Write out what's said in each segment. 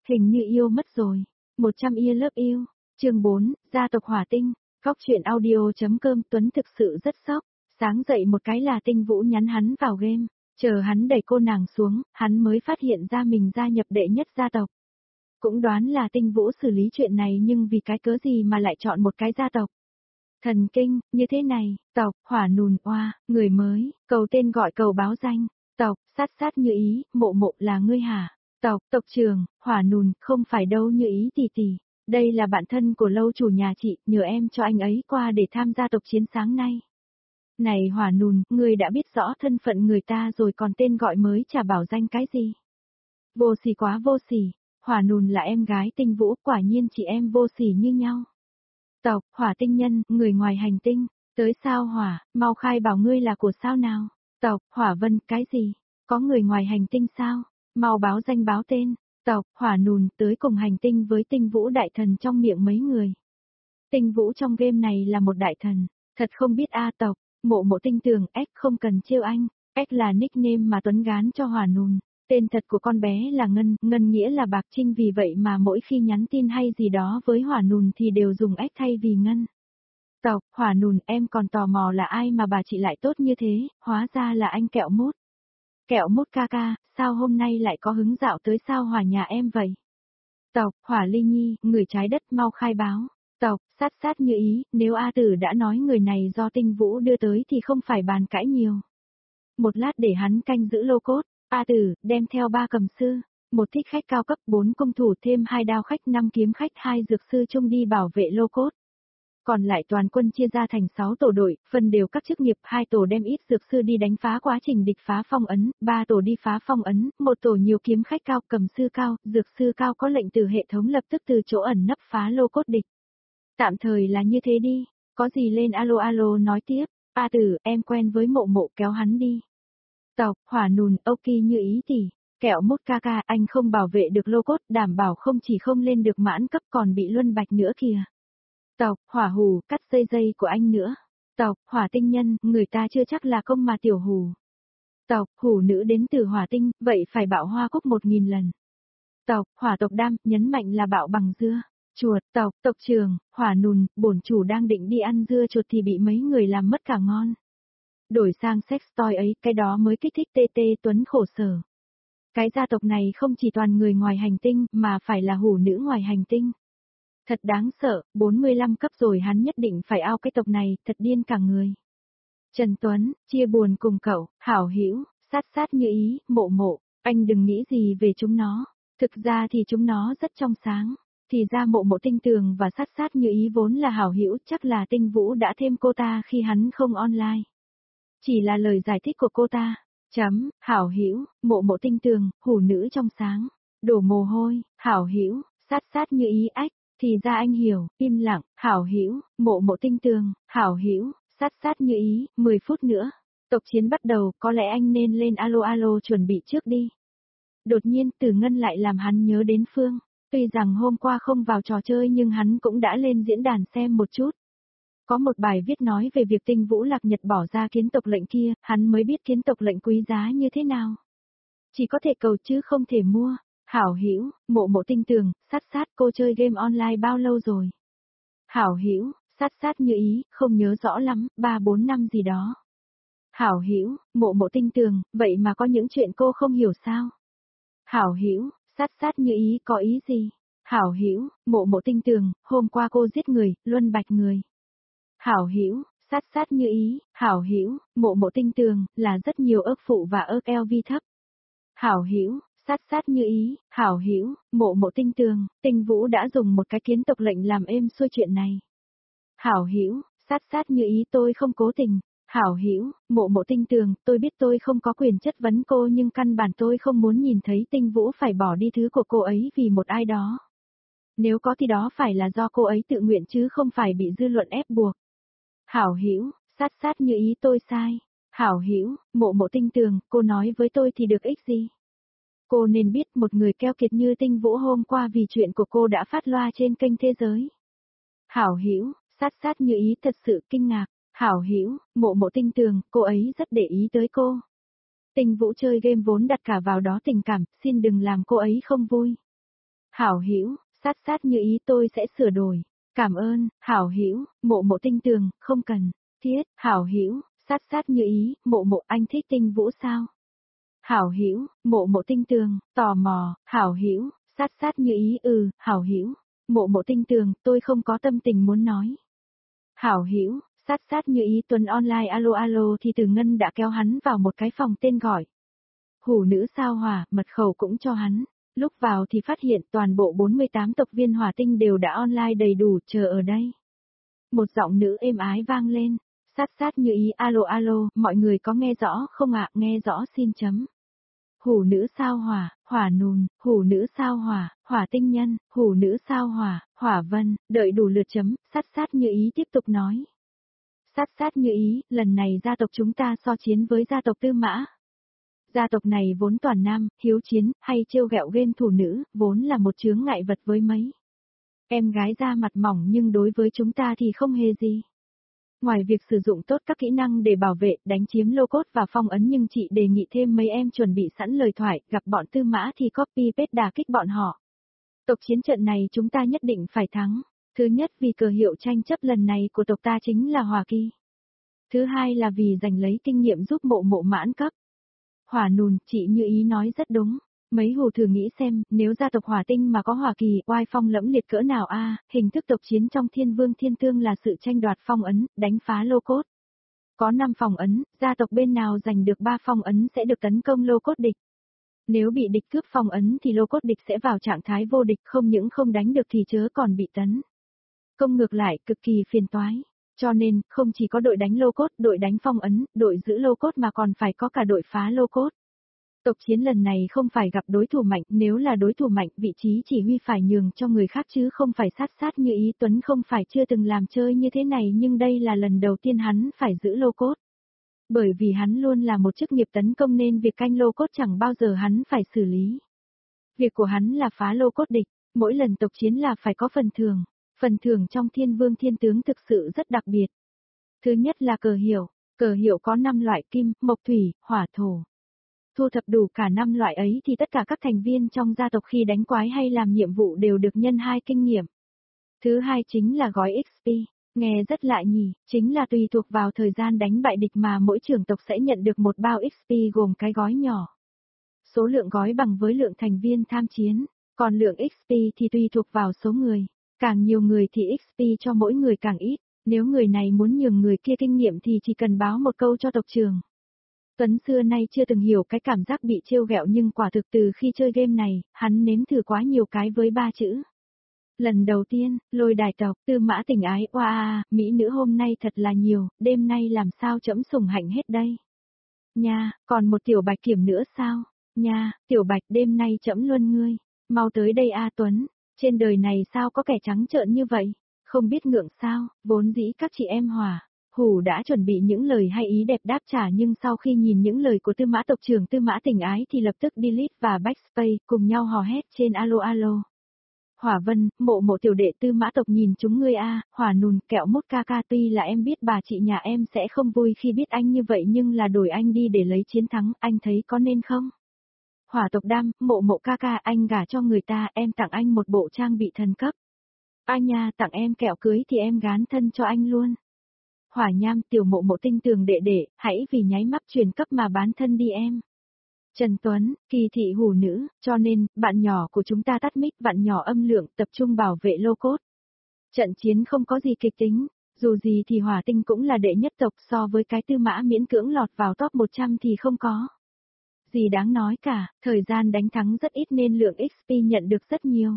Hình như yêu mất rồi. 100 year love you. Chương 4, gia tộc Hỏa Tinh. Góc truyện audio.com. Tuấn thực sự rất sốc. Sáng dậy một cái là Tinh Vũ nhắn hắn vào game. Chờ hắn đẩy cô nàng xuống, hắn mới phát hiện ra mình gia nhập đệ nhất gia tộc. Cũng đoán là Tinh Vũ xử lý chuyện này, nhưng vì cái cớ gì mà lại chọn một cái gia tộc. Thần kinh, như thế này, tộc, Hỏa Nùn Oa, người mới, cầu tên gọi cầu báo danh, tộc, sát sát Như Ý, mộ mộ là ngươi hả? Tộc, tộc trưởng, Hỏa Nùn, không phải đâu Như Ý tỷ tỷ, đây là bạn thân của lâu chủ nhà chị, nhờ em cho anh ấy qua để tham gia tộc chiến sáng nay. Này Hỏa Nùn, ngươi đã biết rõ thân phận người ta rồi còn tên gọi mới chả bảo danh cái gì? Vô sỉ quá vô sỉ, Hỏa Nùn là em gái Tinh Vũ, quả nhiên chị em vô sỉ như nhau. Tộc, Hỏa Tinh Nhân, người ngoài hành tinh, tới sao Hỏa, mau khai bảo ngươi là của sao nào? Tộc, Hỏa Vân, cái gì? Có người ngoài hành tinh sao? Mau báo danh báo tên. Tộc, Hỏa Nùn, tới cùng hành tinh với Tinh Vũ đại thần trong miệng mấy người. Tinh Vũ trong game này là một đại thần, thật không biết a. Tộc, mộ mộ tinh tường, X không cần trêu anh, X là nickname mà Tuấn gán cho Hỏa Nùn. Tên thật của con bé là Ngân, Ngân nghĩa là bạc trinh, vì vậy mà mỗi khi nhắn tin hay gì đó với Hỏa Nùn thì đều dùng X thay vì Ngân. Tộc, Hỏa Nùn, em còn tò mò là ai mà bà chị lại tốt như thế, hóa ra là anh Kẹo Mốt. Kẹo Mốt ca ca, sao hôm nay lại có hứng dạo tới sao Hỏa nhà em vậy? Tộc, Hỏa Ly Nhi, người trái đất mau khai báo. Tộc, sát sát Như Ý, nếu A Tử đã nói người này do Tinh Vũ đưa tới thì không phải bàn cãi nhiều. Một lát để hắn canh giữ lô cốt. A Tử, đem theo 3 cầm sư, 1 thích khách cao cấp, 4 công thủ, thêm 2 đao khách, 5 kiếm khách, 2 dược sư chung đi bảo vệ lô cốt. Còn lại toàn quân chia ra thành 6 tổ đội, phân đều các chức nghiệp, 2 tổ đem ít dược sư đi đánh phá quá trình địch phá phong ấn, 3 tổ đi phá phong ấn, 1 tổ nhiều kiếm khách cao, cầm sư cao, dược sư cao có lệnh từ hệ thống lập tức từ chỗ ẩn nấp phá lô cốt địch. Tạm thời là như thế đi, có gì lên alo alo nói tiếp. A Tử, em quen với mộ mộ, kéo hắn đi. Tộc, Hỏa Nùn, ok Như Ý tỷ, Kẹo Mốt ca ca, anh không bảo vệ được lô cốt, đảm bảo không chỉ không lên được mãn cấp còn bị luân bạch nữa kìa. Tộc, Hỏa Hù, cắt dây dây của anh nữa. Tộc, Hỏa Tinh Nhân, người ta chưa chắc là công mà tiểu hù. Tộc, Hủ nữ đến từ Hỏa Tinh, vậy phải bạo hoa cúc 1000 lần. Tộc, Hỏa tộc Đam, nhấn mạnh là bạo bằng dưa. Chuột, tộc, tộc trưởng, Hỏa Nùn, bổn chủ đang định đi ăn dưa chuột thì bị mấy người làm mất cả ngon. Đổi sang sex toy ấy, cái đó mới kích thích TT Tuấn khổ sở. Cái gia tộc này không chỉ toàn người ngoài hành tinh, mà phải là hủ nữ ngoài hành tinh. Thật đáng sợ, 45 cấp rồi hắn nhất định phải ao cái tộc này, thật điên cả người. Trần Tuấn, chia buồn cùng cậu, hảo hữu, sát sát Như Ý, mộ mộ, anh đừng nghĩ gì về chúng nó. Thực ra thì chúng nó rất trong sáng. Thì ra mộ mộ tinh tường và sát sát Như Ý vốn là hảo hữu, chắc là Tinh Vũ đã thêm cô ta khi hắn không online. Chỉ là lời giải thích của cô ta. Hảo hữu, mộ mộ tinh tường, hủ nữ trong sáng. Đổ mồ hôi, hảo hữu, sát sát Như Ý ách, thì ra anh hiểu, im lặng, hảo hữu, mộ mộ tinh tường, hảo hữu, sát sát Như Ý, 10 phút nữa. Tộc chiến bắt đầu, có lẽ anh nên lên alo alo chuẩn bị trước đi. Đột nhiên Tử Ngân lại làm hắn nhớ đến Phương. Tuy rằng hôm qua không vào trò chơi nhưng hắn cũng đã lên diễn đàn xem một chút. Có một bài viết nói về việc Tinh Vũ Lạc Nhật bỏ ra kiến tộc lệnh kia, hắn mới biết kiến tộc lệnh quý giá như thế nào. Chỉ có thể cầu chứ không thể mua. Hảo hữu, mộ mộ tinh tường, sát sát cô chơi game online bao lâu rồi? Hảo hữu, sát sát Như Ý, không nhớ rõ lắm, 3-4 năm gì đó. Hảo hữu, mộ mộ tinh tường, vậy mà có những chuyện cô không hiểu sao? Hảo hữu, sát sát Như Ý có ý gì? Hảo hữu, mộ mộ tinh tường, hôm qua cô giết người, luân bạch người. Hảo hữu, sát sát Như Ý, hảo hữu, mộ mộ tinh tường, là rất nhiều ức phụ và ức LV thấp. Hảo hữu, sát sát Như Ý, hảo hữu, mộ mộ tinh tường, Tinh Vũ đã dùng một cái kiến tộc lệnh làm êm xuôi chuyện này. Hảo hữu, sát sát Như Ý, tôi không cố tình. Hảo hữu, mộ mộ tinh tường, tôi biết tôi không có quyền chất vấn cô nhưng căn bản tôi không muốn nhìn thấy Tinh Vũ phải bỏ đi thứ của cô ấy vì một ai đó. Nếu có thì đó phải là do cô ấy tự nguyện chứ không phải bị dư luận ép buộc. Hảo hữu, sát sát Như Ý, tôi sai. Hảo hữu, mộ mộ tinh tường, cô nói với tôi thì được ích gì? Cô nên biết một người keo kiệt như Tinh Vũ hôm qua vì chuyện của cô đã phát loa trên kênh thế giới. Hảo hữu, sát sát Như Ý thật sự kinh ngạc. Hảo hữu, mộ mộ tinh tường, cô ấy rất để ý tới cô. Tinh Vũ chơi game vốn đặt cả vào đó tình cảm, xin đừng làm cô ấy không vui. Hảo hữu, sát sát như ý tôi sẽ sửa đổi. Cảm ơn, hảo hữu, mộ mộ tinh tường, không cần. Thiết, hảo hữu, sát sát như ý, mộ mộ anh thích tinh vũ sao? Hảo hữu, mộ mộ tinh tường, tò mò, hảo hữu, sát sát như ý, hảo hữu, mộ mộ tinh tường, tôi không có tâm tình muốn nói. Hảo hữu, sát sát như ý tuần online alo alo thì Từ Ngân đã kéo hắn vào một cái phòng tên gọi. Hủ nữ sao hỏa, mật khẩu cũng cho hắn. Lúc vào thì phát hiện toàn bộ 48 tộc viên hỏa tinh đều đã online đầy đủ chờ ở đây. Một giọng nữ êm ái vang lên, sát sát như ý alo alo, mọi người có nghe rõ không ạ, nghe rõ xin chấm. Hủ nữ sao hỏa, hỏa nùn, hủ nữ sao hỏa, hỏa tinh nhân, hủ nữ sao hỏa, hỏa vân, đợi đủ lượt chấm, sát sát như ý tiếp tục nói. Sát sát như ý, lần này gia tộc chúng ta so chiến với gia tộc Tư Mã. Gia tộc này vốn toàn nam, hiếu chiến, hay trêu ghẹo game thủ nữ, vốn là một chướng ngại vật với mấy. Em gái da mặt mỏng nhưng đối với chúng ta thì không hề gì. Ngoài việc sử dụng tốt các kỹ năng để bảo vệ, đánh chiếm lô cốt và phong ấn nhưng chị đề nghị thêm mấy em chuẩn bị sẵn lời thoại, gặp bọn Tư Mã thì copy paste đả kích bọn họ. Tộc chiến trận này chúng ta nhất định phải thắng. Thứ nhất vì cờ hiệu tranh chấp lần này của tộc ta chính là Hỏa Kỳ. Thứ hai là vì giành lấy kinh nghiệm giúp mộ mộ mãn cấp. Hỏa nùn, chị như ý nói rất đúng. Mấy hù thử nghĩ xem, nếu gia tộc Hỏa Tinh mà có Hỏa Kỳ, oai phong lẫm liệt cỡ nào hình thức tộc chiến trong Thiên Vương Thiên Tương là sự tranh đoạt phong ấn, đánh phá lô cốt. Có 5 phong ấn, gia tộc bên nào giành được 3 phong ấn sẽ được tấn công lô cốt địch. Nếu bị địch cướp phong ấn thì lô cốt địch sẽ vào trạng thái vô địch, không những không đánh được thì chớ còn bị tấn công ngược lại, cực kỳ phiền toái. Cho nên, không chỉ có đội đánh lô cốt, đội đánh phong ấn, đội giữ lô cốt mà còn phải có cả đội phá lô cốt. Tộc chiến lần này không phải gặp đối thủ mạnh, nếu là đối thủ mạnh, vị trí chỉ huy phải nhường cho người khác chứ không phải sát sát như ý. Tuấn không phải chưa từng làm chơi như thế này nhưng đây là lần đầu tiên hắn phải giữ lô cốt. Bởi vì hắn luôn là một chức nghiệp tấn công nên việc canh lô cốt chẳng bao giờ hắn phải xử lý. Việc của hắn là phá lô cốt địch, mỗi lần tộc chiến là phải có phần thưởng. Phần thưởng trong Thiên Vương Thiên Tướng thực sự rất đặc biệt. Thứ nhất là cờ hiệu có 5 loại kim, mộc thủy, hỏa thổ. Thu thập đủ cả 5 loại ấy thì tất cả các thành viên trong gia tộc khi đánh quái hay làm nhiệm vụ đều được nhân 2 kinh nghiệm. Thứ hai chính là gói XP, nghe rất lạ nhỉ, chính là tùy thuộc vào thời gian đánh bại địch mà mỗi trưởng tộc sẽ nhận được một bao XP gồm cái gói nhỏ. Số lượng gói bằng với lượng thành viên tham chiến, còn lượng XP thì tùy thuộc vào số người. Càng nhiều người thì XP cho mỗi người càng ít, nếu người này muốn nhường người kia kinh nghiệm thì chỉ cần báo một câu cho tộc trưởng. Tuấn xưa nay chưa từng hiểu cái cảm giác bị trêu ghẹo nhưng quả thực từ khi chơi game này, hắn nếm thử quá nhiều cái với 3 chữ. Lần đầu tiên, Lôi Đài tộc, Tư Mã tình ái, mỹ nữ hôm nay thật là nhiều, đêm nay làm sao trẫm sủng hạnh hết đây. Nha, còn một tiểu bạch kiểm nữa sao? Nha, tiểu bạch đêm nay trẫm luân ngươi, mau tới đây Tuấn. Trên đời này sao có kẻ trắng trợn như vậy? Không biết ngượng sao, vốn dĩ các chị em Hòa, Hủ đã chuẩn bị những lời hay ý đẹp đáp trả nhưng sau khi nhìn những lời của Tư Mã tộc trưởng Tư Mã tình ái thì lập tức delete và backspace cùng nhau hò hét trên alo alo. Hỏa Vân, mộ mộ tiểu đệ Tư Mã tộc nhìn chúng ngươi Hỏa nùn, kẹo mút ca ca tuy là em biết bà chị nhà em sẽ không vui khi biết anh như vậy nhưng là đổi anh đi để lấy chiến thắng, anh thấy có nên không? Hỏa tộc Đam, mộ mộ ca ca anh gả cho người ta, em tặng anh một bộ trang bị thần cấp. Ai nha, tặng em kẹo cưới thì em gán thân cho anh luôn. Hỏa Nham, tiểu mộ mộ tinh tường đệ đệ, hãy vì nháy mắt truyền cấp mà bán thân đi em. Trần Tuấn, kỳ thị hủ nữ, cho nên, bạn nhỏ của chúng ta tắt mic, bạn nhỏ âm lượng, tập trung bảo vệ lô cốt. Trận chiến không có gì kịch tính, dù gì thì Hỏa Tinh cũng là đệ nhất tộc, so với cái Tư Mã miễn cưỡng lọt vào top 100 thì không có gì đáng nói cả, thời gian đánh thắng rất ít nên lượng XP nhận được rất nhiều.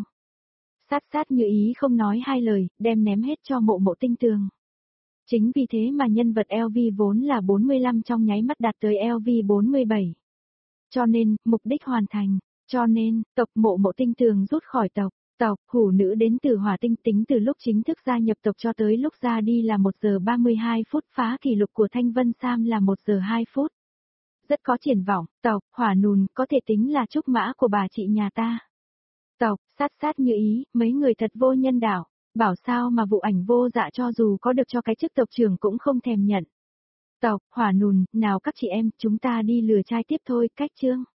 Sát sát như ý không nói hai lời, đem ném hết cho mộ mộ tinh tường. Chính vì thế mà nhân vật LV vốn là 45 trong nháy mắt đạt tới LV 47. Cho nên, mục đích hoàn thành, cho nên, tộc mộ mộ tinh tường rút khỏi tộc hủ nữ đến từ Hỏa Tinh tính từ lúc chính thức gia nhập tộc cho tới lúc ra đi là 1 giờ 32 phút, phá kỷ lục của Thanh Vân Sam là 1 giờ 2 phút. Rất có triển vọng, tộc, Hỏa nùn, có thể tính là trúc mã của bà chị nhà ta. Tộc, sát sát như ý, mấy người thật vô nhân đạo, bảo sao mà vụ ảnh vô dạ cho dù có được cho cái chức tộc trưởng cũng không thèm nhận. Tộc, Hỏa nùn, nào các chị em, chúng ta đi lừa trai tiếp thôi, cách chương.